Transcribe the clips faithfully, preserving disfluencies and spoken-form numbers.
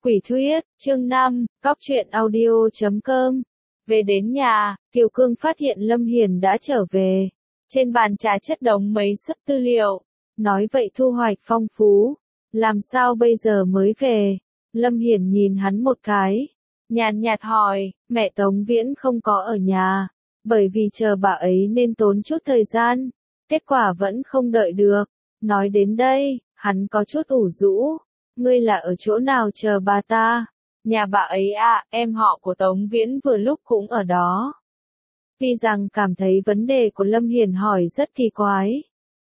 Quỷ thuyết, chương năm, cóc truyện audio chấm com. Về đến nhà, Kiều Cương phát hiện Lâm Hiền đã trở về. Trên bàn trà chất đống mấy sấp tư liệu. Nói vậy thu hoạch phong phú. Làm sao bây giờ mới về? Lâm Hiền nhìn hắn một cái. Nhàn nhạt hỏi, mẹ Tống Viễn không có ở nhà. Bởi vì chờ bà ấy nên tốn chút thời gian. Kết quả vẫn không đợi được. Nói đến đây, hắn có chút ủ rũ. Ngươi là ở chỗ nào chờ bà ta? Nhà bà ấy à, em họ của Tống Viễn vừa lúc cũng ở đó. Tuy rằng cảm thấy vấn đề của Lâm Hiền hỏi rất kỳ quái.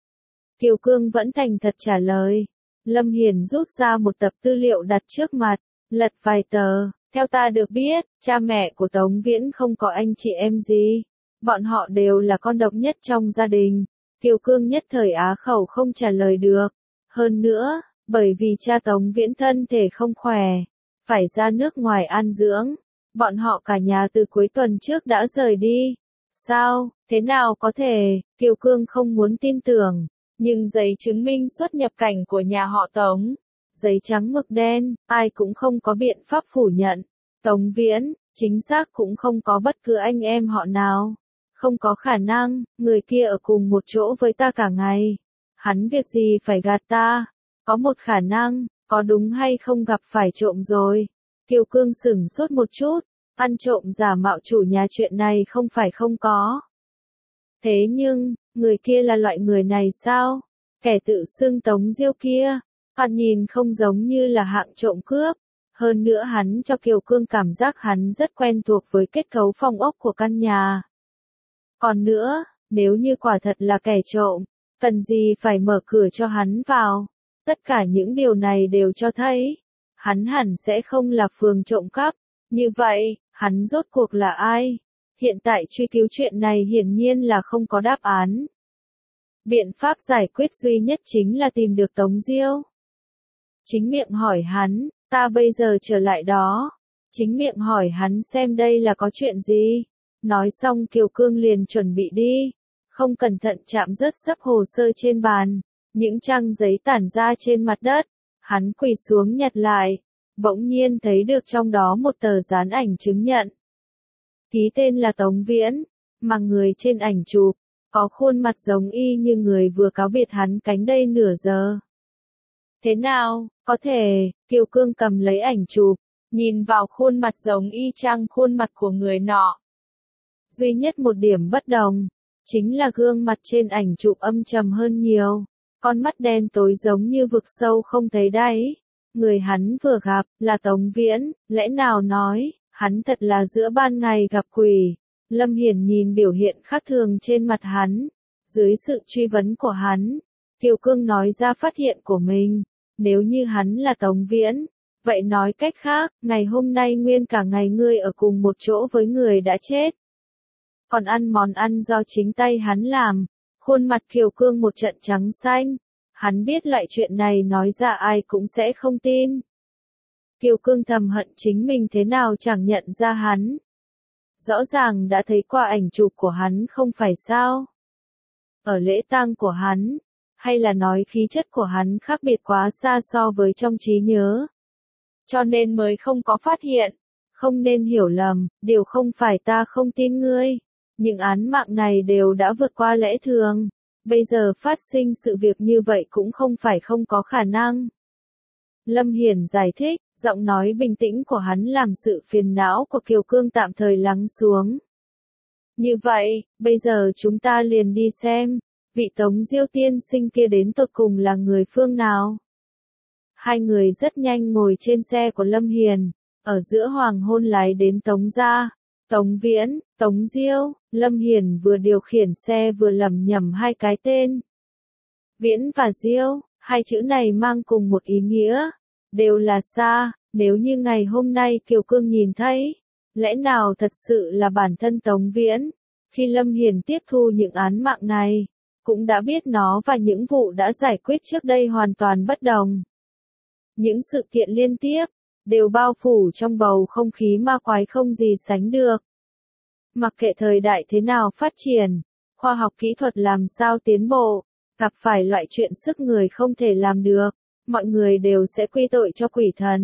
Kiều Cương vẫn thành thật trả lời. Lâm Hiền rút ra một tập tư liệu đặt trước mặt, lật vài tờ. Theo ta được biết, cha mẹ của Tống Viễn không có anh chị em gì. Bọn họ đều là con độc nhất trong gia đình. Kiều Cương nhất thời á khẩu không trả lời được. Hơn nữa, bởi vì cha Tống Viễn thân thể không khỏe, phải ra nước ngoài an dưỡng, bọn họ cả nhà từ cuối tuần trước đã rời đi. Sao, thế nào có thể? Kiều Cương không muốn tin tưởng, nhưng giấy chứng minh xuất nhập cảnh của nhà họ Tống, giấy trắng mực đen, ai cũng không có biện pháp phủ nhận. Tống Viễn, chính xác cũng không có bất cứ anh em họ nào. Không có khả năng, người kia ở cùng một chỗ với ta cả ngày. Hắn việc gì phải gạt ta? Có một khả năng, có đúng hay không gặp phải trộm rồi. Kiều Cương sửng sốt một chút, ăn trộm giả mạo chủ nhà chuyện này không phải không có. Thế nhưng, người kia là loại người này sao? Kẻ tự xưng Tống Diêu kia, hắn nhìn không giống như là hạng trộm cướp. Hơn nữa hắn cho Kiều Cương cảm giác hắn rất quen thuộc với kết cấu phong ốc của căn nhà. Còn nữa, nếu như quả thật là kẻ trộm, cần gì phải mở cửa cho hắn vào? Tất cả những điều này đều cho thấy, hắn hẳn sẽ không là phường trộm cắp. Như vậy, hắn rốt cuộc là ai? Hiện tại truy cứu chuyện này hiển nhiên là không có đáp án. Biện pháp giải quyết duy nhất chính là tìm được Tống Diêu. Chính miệng hỏi hắn, ta bây giờ trở lại đó. Chính miệng hỏi hắn xem đây là có chuyện gì. Nói xong Kiều Cương liền chuẩn bị đi. Không cẩn thận chạm rớt sấp hồ sơ trên bàn. Những trang giấy tản ra trên mặt đất, hắn quỳ xuống nhặt lại, bỗng nhiên thấy được trong đó một tờ dán ảnh chứng nhận. Ký tên là Tống Viễn, mà người trên ảnh chụp, có khuôn mặt giống y như người vừa cáo biệt hắn cánh đây nửa giờ. Thế nào, có thể? Kiều Cương cầm lấy ảnh chụp, nhìn vào khuôn mặt giống y chang khuôn mặt của người nọ. Duy nhất một điểm bất đồng, chính là gương mặt trên ảnh chụp âm trầm hơn nhiều. Con mắt đen tối giống như vực sâu không thấy đáy. Người hắn vừa gặp là Tống Viễn, lẽ nào nói, hắn thật là giữa ban ngày gặp quỷ. Lâm Hiền nhìn biểu hiện khác thường trên mặt hắn. Dưới sự truy vấn của hắn, Kiều Cương nói ra phát hiện của mình. Nếu như hắn là Tống Viễn, vậy nói cách khác, ngày hôm nay nguyên cả ngày ngươi ở cùng một chỗ với người đã chết. Còn ăn món ăn do chính tay hắn làm. Khuôn mặt Kiều Cương một trận trắng xanh. Hắn biết loại chuyện này nói ra ai cũng sẽ không tin. Kiều Cương thầm hận chính mình thế nào chẳng nhận ra hắn. Rõ ràng đã thấy qua ảnh chụp của hắn không phải sao? Ở lễ tang của hắn, hay là nói khí chất của hắn khác biệt quá xa so với trong trí nhớ. Cho nên mới không có phát hiện. Không nên hiểu lầm, điều không phải ta không tin ngươi. Những án mạng này đều đã vượt qua lẽ thường. Bây giờ phát sinh sự việc như vậy cũng không phải không có khả năng. Lâm Hiền giải thích, giọng nói bình tĩnh của hắn làm sự phiền não của Kiều Cương tạm thời lắng xuống. Như vậy, bây giờ chúng ta liền đi xem, vị Tống Diêu tiên sinh kia đến tột cùng là người phương nào. Hai người rất nhanh ngồi trên xe của Lâm Hiền, ở giữa hoàng hôn lái đến Tống gia. Tống Viễn, Tống Diêu, Lâm Hiền vừa điều khiển xe vừa lẩm nhẩm hai cái tên. Viễn và Diêu, hai chữ này mang cùng một ý nghĩa, đều là xa. Nếu như ngày hôm nay Kiều Cương nhìn thấy, lẽ nào thật sự là bản thân Tống Viễn, khi Lâm Hiền tiếp thu những án mạng này, cũng đã biết nó và những vụ đã giải quyết trước đây hoàn toàn bất đồng. Những sự kiện liên tiếp, đều bao phủ trong bầu không khí ma quái không gì sánh được. Mặc kệ thời đại thế nào phát triển, khoa học kỹ thuật làm sao tiến bộ, gặp phải loại chuyện sức người không thể làm được, mọi người đều sẽ quy tội cho quỷ thần.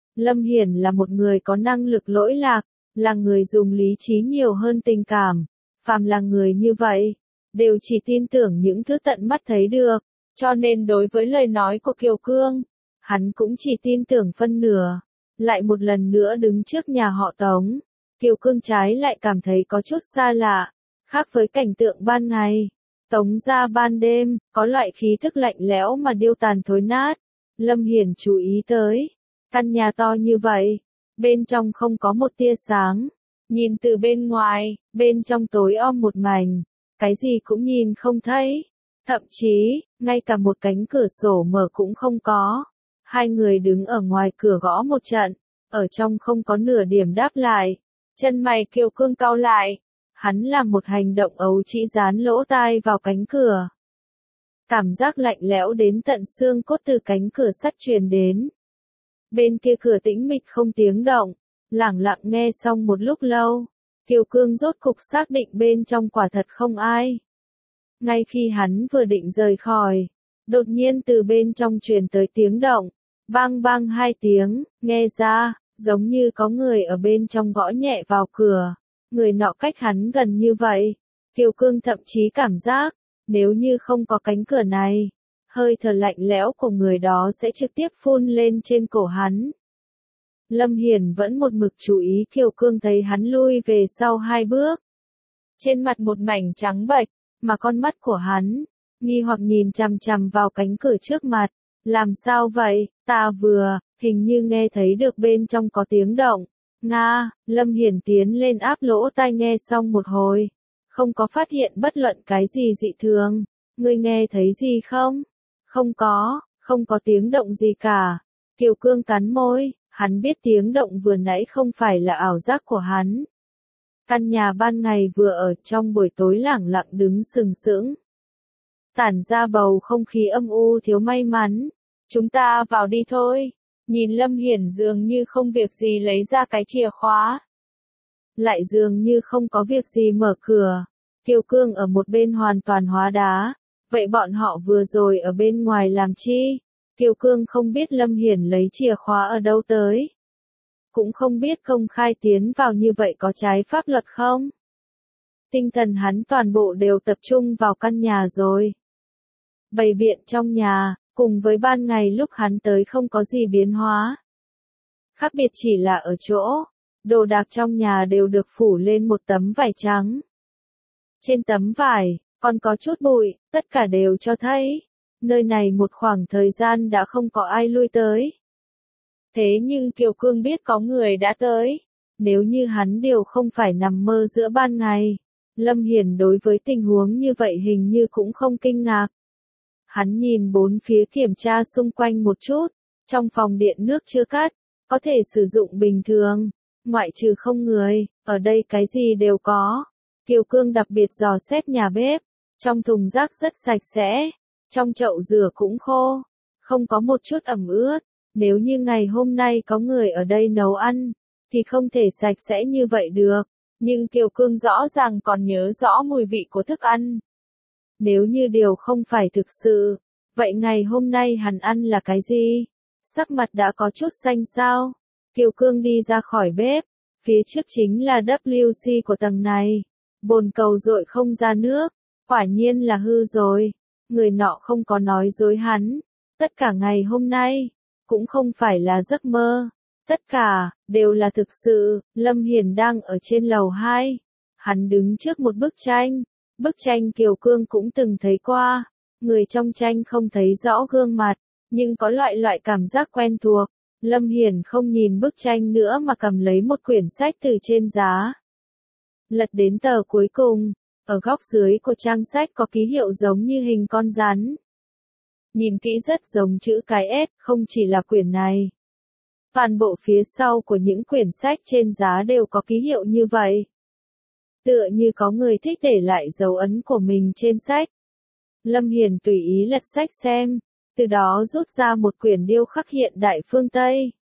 Lâm Hiển là một người có năng lực lỗi lạc, là người dùng lý trí nhiều hơn tình cảm. Phàm là người như vậy, đều chỉ tin tưởng những thứ tận mắt thấy được, cho nên đối với lời nói của Kiều Cương, hắn cũng chỉ tin tưởng phân nửa. Lại một lần nữa đứng trước nhà họ Tống, Kiều Cương trái lại cảm thấy có chút xa lạ, khác với cảnh tượng ban ngày. Tống gia ban đêm, có loại khí thức lạnh lẽo mà điêu tàn thối nát. Lâm Hiển chú ý tới, căn nhà to như vậy, bên trong không có một tia sáng. Nhìn từ bên ngoài, bên trong tối om một mảnh, cái gì cũng nhìn không thấy. Thậm chí, ngay cả một cánh cửa sổ mở cũng không có. Hai người đứng ở ngoài cửa gõ một trận, ở trong không có nửa điểm đáp lại. Chân mày Kiều Cương cau lại, hắn làm một hành động ấu trĩ dán lỗ tai vào cánh cửa. Cảm giác lạnh lẽo đến tận xương cốt từ cánh cửa sắt truyền đến. Bên kia cửa tĩnh mịch không tiếng động, lẳng lặng nghe xong một lúc lâu, Kiều Cương rốt cục xác định bên trong quả thật không ai. Ngay khi hắn vừa định rời khỏi, đột nhiên từ bên trong truyền tới tiếng động, bang bang hai tiếng, nghe ra, giống như có người ở bên trong gõ nhẹ vào cửa. Người nọ cách hắn gần như vậy, Kiều Cương thậm chí cảm giác, nếu như không có cánh cửa này, hơi thở lạnh lẽo của người đó sẽ trực tiếp phun lên trên cổ hắn. Lâm Hiển vẫn một mực chú ý Kiều Cương thấy hắn lui về sau hai bước. Trên mặt một mảnh trắng bệch, mà con mắt của hắn, nghi hoặc nhìn chằm chằm vào cánh cửa trước mặt. Làm sao vậy, ta vừa, hình như nghe thấy được bên trong có tiếng động. Nga, Lâm Hiển tiến lên áp lỗ tai nghe xong một hồi. Không có phát hiện bất luận cái gì dị thường. Ngươi nghe thấy gì không? Không có, không có tiếng động gì cả. Kiều Cương cắn môi, hắn biết tiếng động vừa nãy không phải là ảo giác của hắn. Căn nhà ban ngày vừa ở trong buổi tối lẳng lặng đứng sừng sững. Tản ra bầu không khí âm u thiếu may mắn. Chúng ta vào đi thôi. Nhìn Lâm Hiển dường như không việc gì lấy ra cái chìa khóa. Lại dường như không có việc gì mở cửa. Kiều Cương ở một bên hoàn toàn hóa đá. Vậy bọn họ vừa rồi ở bên ngoài làm chi? Kiều Cương không biết Lâm Hiển lấy chìa khóa ở đâu tới. Cũng không biết công khai tiến vào như vậy có trái pháp luật không? Tinh thần hắn toàn bộ đều tập trung vào căn nhà rồi. Bày biện trong nhà, cùng với ban ngày lúc hắn tới không có gì biến hóa. Khác biệt chỉ là ở chỗ, đồ đạc trong nhà đều được phủ lên một tấm vải trắng. Trên tấm vải, còn có chút bụi, tất cả đều cho thấy, nơi này một khoảng thời gian đã không có ai lui tới. Thế nhưng Kiều Cương biết có người đã tới, nếu như hắn đều không phải nằm mơ giữa ban ngày, Lâm Hiển đối với tình huống như vậy hình như cũng không kinh ngạc. Hắn nhìn bốn phía kiểm tra xung quanh một chút, trong phòng điện nước chưa cắt, có thể sử dụng bình thường, ngoại trừ không người, ở đây cái gì đều có. Kiều Cương đặc biệt dò xét nhà bếp, trong thùng rác rất sạch sẽ, trong chậu rửa cũng khô, không có một chút ẩm ướt. Nếu như ngày hôm nay có người ở đây nấu ăn, thì không thể sạch sẽ như vậy được, nhưng Kiều Cương rõ ràng còn nhớ rõ mùi vị của thức ăn. Nếu như điều không phải thực sự, vậy ngày hôm nay hắn ăn là cái gì? Sắc mặt đã có chút xanh xao. Kiều Cương đi ra khỏi bếp, phía trước chính là W C của tầng này. Bồn cầu dội không ra nước, quả nhiên là hư rồi. Người nọ không có nói dối hắn, tất cả ngày hôm nay, cũng không phải là giấc mơ. Tất cả, đều là thực sự. Lâm Hiển đang ở trên lầu hai. Hắn đứng trước một bức tranh. Bức tranh Kiều Cương cũng từng thấy qua. Người trong tranh không thấy rõ gương mặt, nhưng có loại loại cảm giác quen thuộc. Lâm Hiển không nhìn bức tranh nữa mà cầm lấy một quyển sách từ trên giá. Lật đến tờ cuối cùng, ở góc dưới của trang sách có ký hiệu giống như hình con rắn. Nhìn kỹ rất giống chữ cái S, không chỉ là quyển này. Toàn bộ phía sau của những quyển sách trên giá đều có ký hiệu như vậy. Tựa như có người thích để lại dấu ấn của mình trên sách. Lâm Hiển tùy ý lật sách xem, từ đó rút ra một quyển điêu khắc hiện đại phương Tây.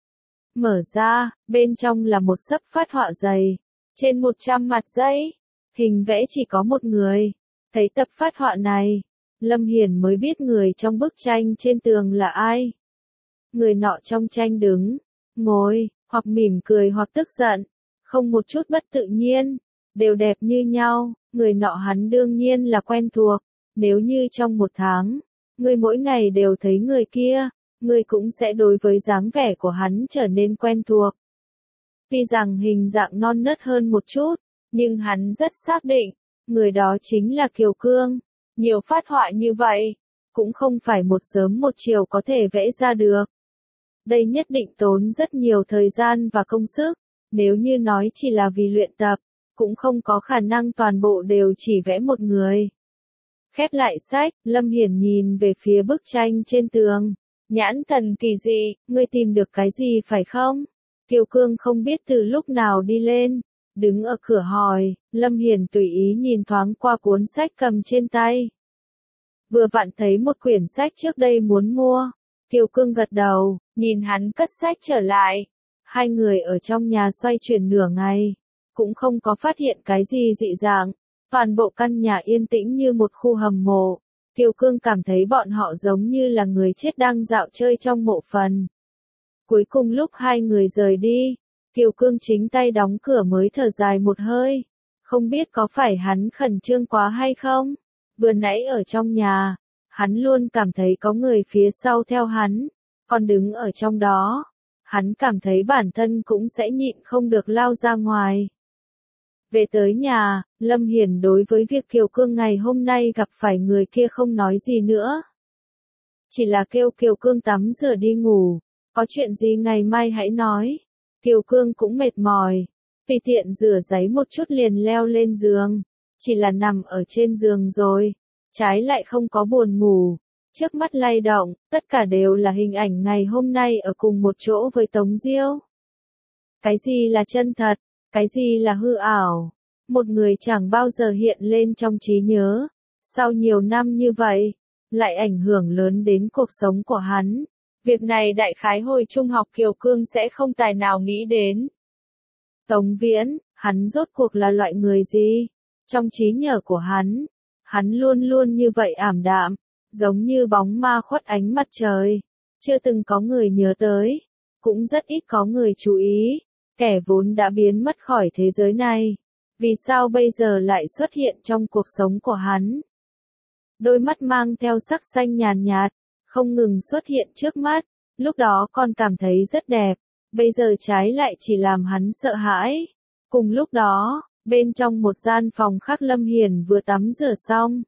Mở ra, bên trong là một xấp phát họa dày, trên một trăm mặt giấy, hình vẽ chỉ có một người. Thấy tập phát họa này, Lâm Hiển mới biết người trong bức tranh trên tường là ai. Người nọ trong tranh đứng, ngồi, hoặc mỉm cười hoặc tức giận, không một chút bất tự nhiên, đều đẹp như nhau, người nọ hắn đương nhiên là quen thuộc, nếu như trong một tháng, ngươi mỗi ngày đều thấy người kia, ngươi cũng sẽ đối với dáng vẻ của hắn trở nên quen thuộc. Tuy rằng hình dạng non nớt hơn một chút, nhưng hắn rất xác định, người đó chính là Kiều Cương. Nhiều phát họa như vậy, cũng không phải một sớm một chiều có thể vẽ ra được. Đây nhất định tốn rất nhiều thời gian và công sức, nếu như nói chỉ là vì luyện tập, cũng không có khả năng toàn bộ đều chỉ vẽ một người. Khép lại sách, Lâm Hiển nhìn về phía bức tranh trên tường. Nhãn thần kỳ dị, ngươi tìm được cái gì phải không? Kiều Cương không biết từ lúc nào đi lên, đứng ở cửa hỏi, Lâm Hiển tùy ý nhìn thoáng qua cuốn sách cầm trên tay. Vừa vặn thấy một quyển sách trước đây muốn mua. Kiều Cương gật đầu, nhìn hắn cất sách trở lại. Hai người ở trong nhà xoay chuyển nửa ngày, cũng không có phát hiện cái gì dị dạng. Toàn bộ căn nhà yên tĩnh như một khu hầm mộ. Kiều Cương cảm thấy bọn họ giống như là người chết đang dạo chơi trong mộ phần. Cuối cùng lúc hai người rời đi, Kiều Cương chính tay đóng cửa mới thở dài một hơi. Không biết có phải hắn khẩn trương quá hay không? Vừa nãy ở trong nhà, hắn luôn cảm thấy có người phía sau theo hắn, còn đứng ở trong đó. Hắn cảm thấy bản thân cũng sẽ nhịn không được lao ra ngoài. Về tới nhà, Lâm Hiển đối với việc Kiều Cương ngày hôm nay gặp phải người kia không nói gì nữa. Chỉ là kêu Kiều Cương tắm rửa đi ngủ, có chuyện gì ngày mai hãy nói. Kiều Cương cũng mệt mỏi, tùy tiện rửa giấy một chút liền leo lên giường, chỉ là nằm ở trên giường rồi, trái lại không có buồn ngủ. Trước mắt lay động, tất cả đều là hình ảnh ngày hôm nay ở cùng một chỗ với Tống Diêu. Cái gì là chân thật? Cái gì là hư ảo? Một người chẳng bao giờ hiện lên trong trí nhớ. Sau nhiều năm như vậy, lại ảnh hưởng lớn đến cuộc sống của hắn. Việc này đại khái hồi trung học Kiều Cương sẽ không tài nào nghĩ đến. Tống Viễn, hắn rốt cuộc là loại người gì? Trong trí nhớ của hắn, hắn luôn luôn như vậy ảm đạm, giống như bóng ma khuất ánh mặt trời. Chưa từng có người nhớ tới, cũng rất ít có người chú ý. Kẻ vốn đã biến mất khỏi thế giới này, vì sao bây giờ lại xuất hiện trong cuộc sống của hắn? Đôi mắt mang theo sắc xanh nhàn nhạt, không ngừng xuất hiện trước mắt, lúc đó còn cảm thấy rất đẹp, bây giờ trái lại chỉ làm hắn sợ hãi. Cùng lúc đó, bên trong một gian phòng khác Lâm Hiển vừa tắm rửa xong.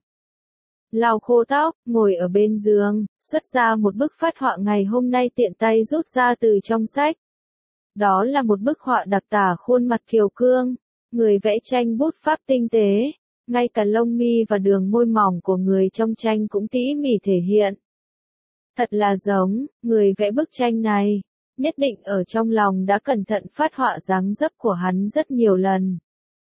Lau khô tóc, ngồi ở bên giường, xuất ra một bức phát họa ngày hôm nay tiện tay rút ra từ trong sách. Đó là một bức họa đặc tả khuôn mặt Kiều Cương, người vẽ tranh bút pháp tinh tế, ngay cả lông mi và đường môi mỏng của người trong tranh cũng tỉ mỉ thể hiện. Thật là giống, người vẽ bức tranh này, nhất định ở trong lòng đã cẩn thận phát họa dáng dấp của hắn rất nhiều lần.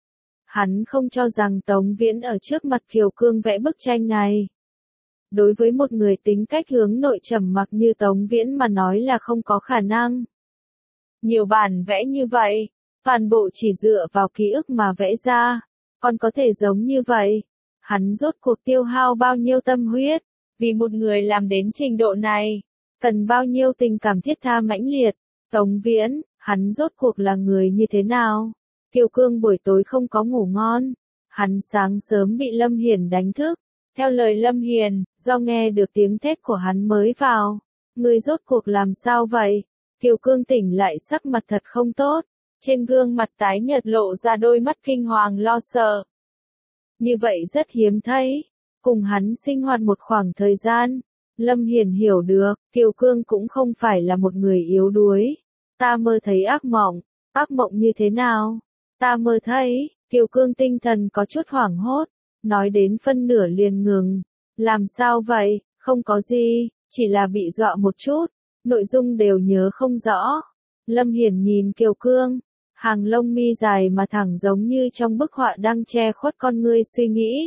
Hắn không cho rằng Tống Viễn ở trước mặt Kiều Cương vẽ bức tranh này. Đối với một người tính cách hướng nội trầm mặc như Tống Viễn mà nói là không có khả năng. Nhiều bản vẽ như vậy, toàn bộ chỉ dựa vào ký ức mà vẽ ra, còn có thể giống như vậy. Hắn rốt cuộc tiêu hao bao nhiêu tâm huyết, vì một người làm đến trình độ này, cần bao nhiêu tình cảm thiết tha mãnh liệt. Tống Viễn, hắn rốt cuộc là người như thế nào? Kiều Cương buổi tối không có ngủ ngon, hắn sáng sớm bị Lâm Hiển đánh thức. Theo lời Lâm Hiển, do nghe được tiếng thét của hắn mới vào. Người rốt cuộc làm sao vậy? Kiều Cương tỉnh lại sắc mặt thật không tốt, trên gương mặt tái nhợt lộ ra đôi mắt kinh hoàng lo sợ. Như vậy rất hiếm thấy, cùng hắn sinh hoạt một khoảng thời gian, Lâm Hiển hiểu được, Kiều Cương cũng không phải là một người yếu đuối. Ta mơ thấy ác mộng, ác mộng như thế nào? Ta mơ thấy, Kiều Cương tinh thần có chút hoảng hốt, nói đến phân nửa liền ngừng. Làm sao vậy? Không có gì, chỉ là bị dọa một chút. Nội dung đều nhớ không rõ. Lâm Hiển nhìn Kiều Cương, hàng lông mi dài mà thẳng giống như trong bức họa đang che khuất con ngươi suy nghĩ.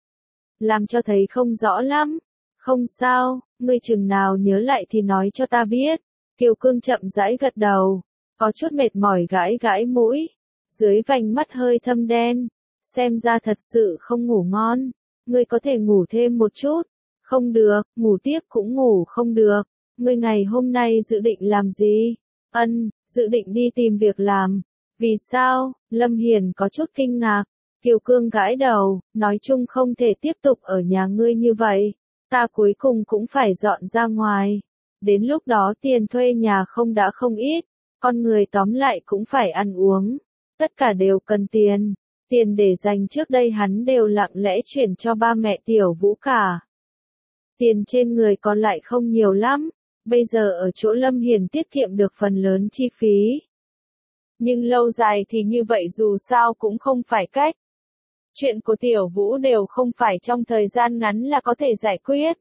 Làm cho thấy không rõ lắm. Không sao, ngươi chừng nào nhớ lại thì nói cho ta biết. Kiều Cương chậm rãi gật đầu, có chút mệt mỏi gãi gãi mũi, dưới vành mắt hơi thâm đen, xem ra thật sự không ngủ ngon. Ngươi có thể ngủ thêm một chút. Không được, ngủ tiếp cũng ngủ không được. Ngươi ngày hôm nay dự định làm gì? Ân, dự định đi tìm việc làm. Vì sao? Lâm Hiền có chút kinh ngạc. Kiều Cương gãi đầu, nói chung không thể tiếp tục ở nhà ngươi như vậy. Ta cuối cùng cũng phải dọn ra ngoài. Đến lúc đó tiền thuê nhà không đã không ít. Con người tóm lại cũng phải ăn uống. Tất cả đều cần tiền. Tiền để dành trước đây hắn đều lặng lẽ chuyển cho ba mẹ Tiểu Vũ cả. Tiền trên người còn lại không nhiều lắm. Bây giờ ở chỗ Lâm Hiền tiết kiệm được phần lớn chi phí. Nhưng lâu dài thì như vậy dù sao cũng không phải cách. Chuyện của Tiểu Vũ đều không phải trong thời gian ngắn là có thể giải quyết.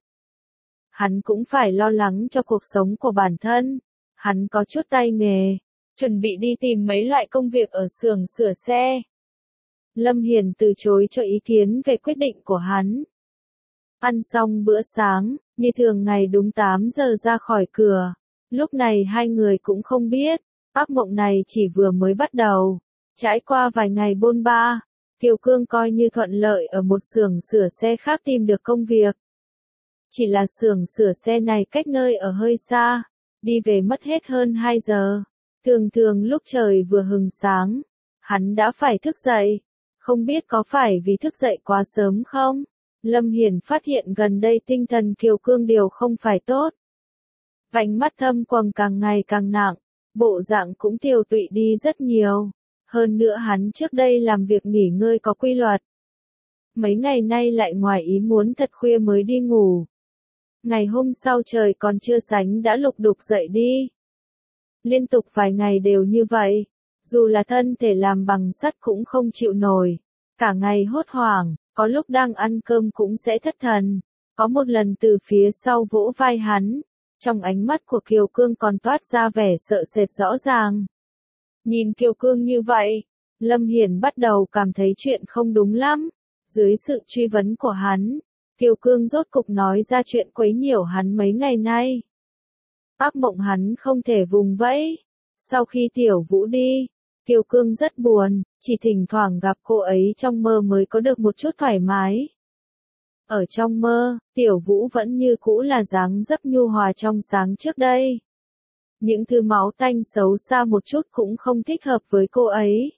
Hắn cũng phải lo lắng cho cuộc sống của bản thân. Hắn có chút tay nghề, chuẩn bị đi tìm mấy loại công việc ở xưởng sửa xe. Lâm Hiền từ chối cho ý kiến về quyết định của hắn. Ăn xong bữa sáng, như thường ngày đúng tám giờ ra khỏi cửa. Lúc này hai người cũng không biết, ác mộng này chỉ vừa mới bắt đầu. Trải qua vài ngày bôn ba, Kiều Cương coi như thuận lợi ở một xưởng sửa xe khác tìm được công việc. Chỉ là xưởng sửa xe này cách nơi ở hơi xa, đi về mất hết hơn hai giờ. Thường thường lúc trời vừa hừng sáng, hắn đã phải thức dậy. Không biết có phải vì thức dậy quá sớm không? Lâm Hiền phát hiện gần đây tinh thần Kiều Cương đều không phải tốt. Vành mắt thâm quầng càng ngày càng nặng, bộ dạng cũng tiều tụy đi rất nhiều. Hơn nữa hắn trước đây làm việc nghỉ ngơi có quy luật. Mấy ngày nay lại ngoài ý muốn thật khuya mới đi ngủ. Ngày hôm sau trời còn chưa sánh đã lục đục dậy đi. Liên tục vài ngày đều như vậy, dù là thân thể làm bằng sắt cũng không chịu nổi. Cả ngày hốt hoảng, có lúc đang ăn cơm cũng sẽ thất thần. Có một lần từ phía sau vỗ vai hắn, trong ánh mắt của Kiều Cương còn toát ra vẻ sợ sệt rõ ràng. Nhìn Kiều Cương như vậy, Lâm Hiền bắt đầu cảm thấy chuyện không đúng lắm. Dưới sự truy vấn của hắn, Kiều Cương rốt cục nói ra chuyện quấy nhiễu hắn mấy ngày nay. Ác mộng hắn không thể vùng vẫy. Sau khi Tiểu Vũ đi, Kiều Cương rất buồn, chỉ thỉnh thoảng gặp cô ấy trong mơ mới có được một chút thoải mái. Ở trong mơ, Tiểu Vũ vẫn như cũ là dáng dấp nhu hòa trong sáng trước đây. Những thứ máu tanh xấu xa một chút cũng không thích hợp với cô ấy.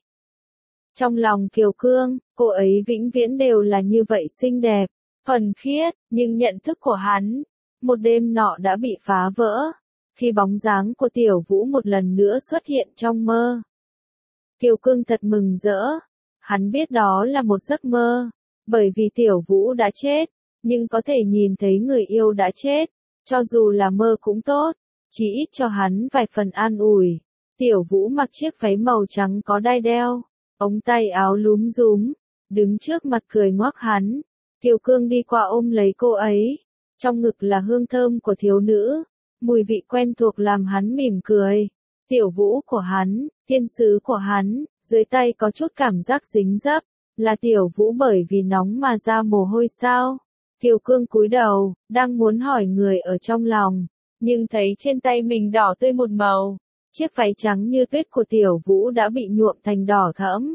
Trong lòng Kiều Cương, cô ấy vĩnh viễn đều là như vậy xinh đẹp, thuần khiết, nhưng nhận thức của hắn, một đêm nọ đã bị phá vỡ, khi bóng dáng của Tiểu Vũ một lần nữa xuất hiện trong mơ. Kiều Cương thật mừng rỡ, hắn biết đó là một giấc mơ, bởi vì Tiểu Vũ đã chết, nhưng có thể nhìn thấy người yêu đã chết, cho dù là mơ cũng tốt, chỉ ít cho hắn vài phần an ủi. Tiểu Vũ mặc chiếc váy màu trắng có đai đeo, ống tay áo lúm rúm, đứng trước mặt cười ngoác hắn. Kiều Cương đi qua ôm lấy cô ấy, trong ngực là hương thơm của thiếu nữ, mùi vị quen thuộc làm hắn mỉm cười. Tiểu Vũ của hắn, thiên sứ của hắn, dưới tay có chút cảm giác dính dấp, là Tiểu Vũ bởi vì nóng mà ra mồ hôi sao? Kiều Cương cúi đầu, đang muốn hỏi người ở trong lòng, nhưng thấy trên tay mình đỏ tươi một màu, chiếc váy trắng như tuyết của Tiểu Vũ đã bị nhuộm thành đỏ thẫm.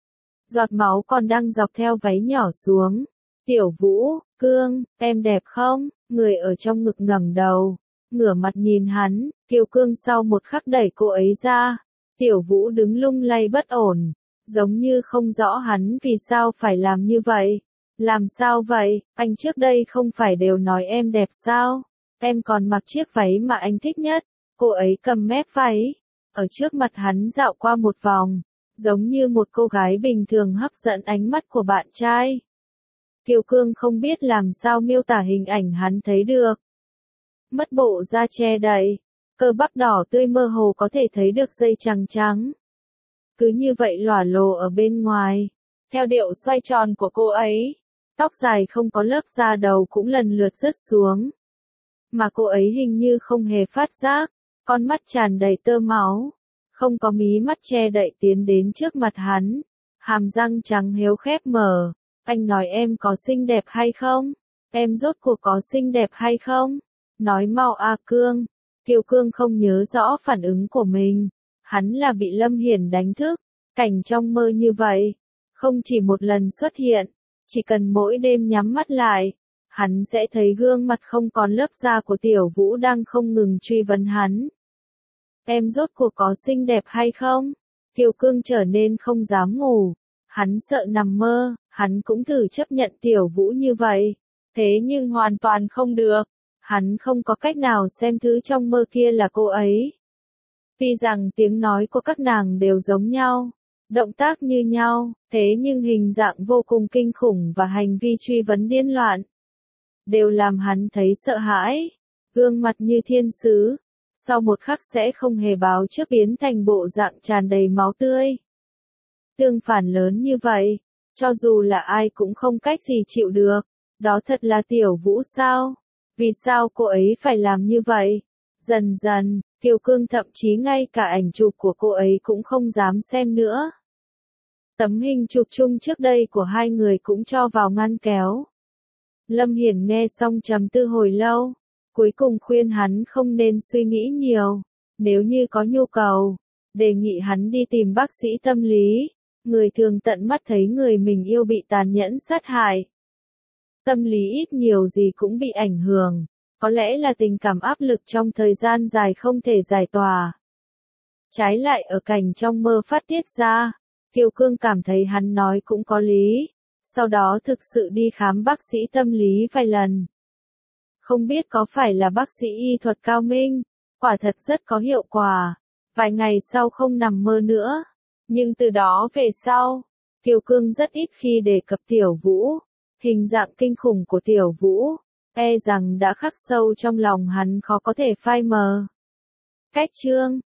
Giọt máu còn đang dọc theo váy nhỏ xuống. Tiểu Vũ, Cương, em đẹp không? Người ở trong ngực ngẩng đầu, ngửa mặt nhìn hắn. Kiều Cương sau một khắc đẩy cô ấy ra. Tiểu Vũ đứng lung lay bất ổn, giống như không rõ hắn vì sao phải làm như vậy. Làm sao vậy, anh trước đây không phải đều nói em đẹp sao? Em còn mặc chiếc váy mà anh thích nhất. Cô ấy cầm mép váy, ở trước mặt hắn dạo qua một vòng, giống như một cô gái bình thường hấp dẫn ánh mắt của bạn trai. Kiều Cương không biết làm sao miêu tả hình ảnh hắn thấy được. Mất bộ da che đậy, cơ bắp đỏ tươi mơ hồ có thể thấy được dây chằng trắng. Cứ như vậy lỏa lồ ở bên ngoài, theo điệu xoay tròn của cô ấy, tóc dài không có lớp da đầu cũng lần lượt rớt xuống. Mà cô ấy hình như không hề phát giác, con mắt tràn đầy tơ máu, không có mí mắt che đậy tiến đến trước mặt hắn, hàm răng trắng héo khép mở. Anh nói em có xinh đẹp hay không? Em rốt cuộc có xinh đẹp hay không? Nói mau a Cương. Kiều Cương không nhớ rõ phản ứng của mình. Hắn là bị Lâm Hiền đánh thức. Cảnh trong mơ như vậy, không chỉ một lần xuất hiện, chỉ cần mỗi đêm nhắm mắt lại, hắn sẽ thấy gương mặt không còn lớp da của Tiểu Vũ đang không ngừng truy vấn hắn. Em rốt cuộc có xinh đẹp hay không? Kiều Cương trở nên không dám ngủ. Hắn sợ nằm mơ, hắn cũng thử chấp nhận Tiểu Vũ như vậy. Thế nhưng hoàn toàn không được. Hắn không có cách nào xem thứ trong mơ kia là cô ấy. Tuy rằng tiếng nói của các nàng đều giống nhau, động tác như nhau, thế nhưng hình dạng vô cùng kinh khủng và hành vi truy vấn điên loạn đều làm hắn thấy sợ hãi. Gương mặt như thiên sứ, sau một khắc sẽ không hề báo trước biến thành bộ dạng tràn đầy máu tươi. Tương phản lớn như vậy, cho dù là ai cũng không cách gì chịu được. Đó thật là Tiểu Vũ sao? Vì sao cô ấy phải làm như vậy? Dần dần, Kiều Cương thậm chí ngay cả ảnh chụp của cô ấy cũng không dám xem nữa. Tấm hình chụp chung trước đây của hai người cũng cho vào ngăn kéo. Lâm Hiển nghe xong trầm tư hồi lâu, cuối cùng khuyên hắn không nên suy nghĩ nhiều, nếu như có nhu cầu, đề nghị hắn đi tìm bác sĩ tâm lý, người thường tận mắt thấy người mình yêu bị tàn nhẫn sát hại. Tâm lý ít nhiều gì cũng bị ảnh hưởng, có lẽ là tình cảm áp lực trong thời gian dài không thể giải tỏa. Trái lại ở cảnh trong mơ phát tiết ra, Kiều Cương cảm thấy hắn nói cũng có lý, sau đó thực sự đi khám bác sĩ tâm lý vài lần. Không biết có phải là bác sĩ y thuật cao minh, quả thật rất có hiệu quả, vài ngày sau không nằm mơ nữa. Nhưng từ đó về sau, Kiều Cương rất ít khi đề cập Tiểu Vũ, hình dạng kinh khủng của Tiểu Vũ, e rằng đã khắc sâu trong lòng hắn khó có thể phai mờ. Cách chương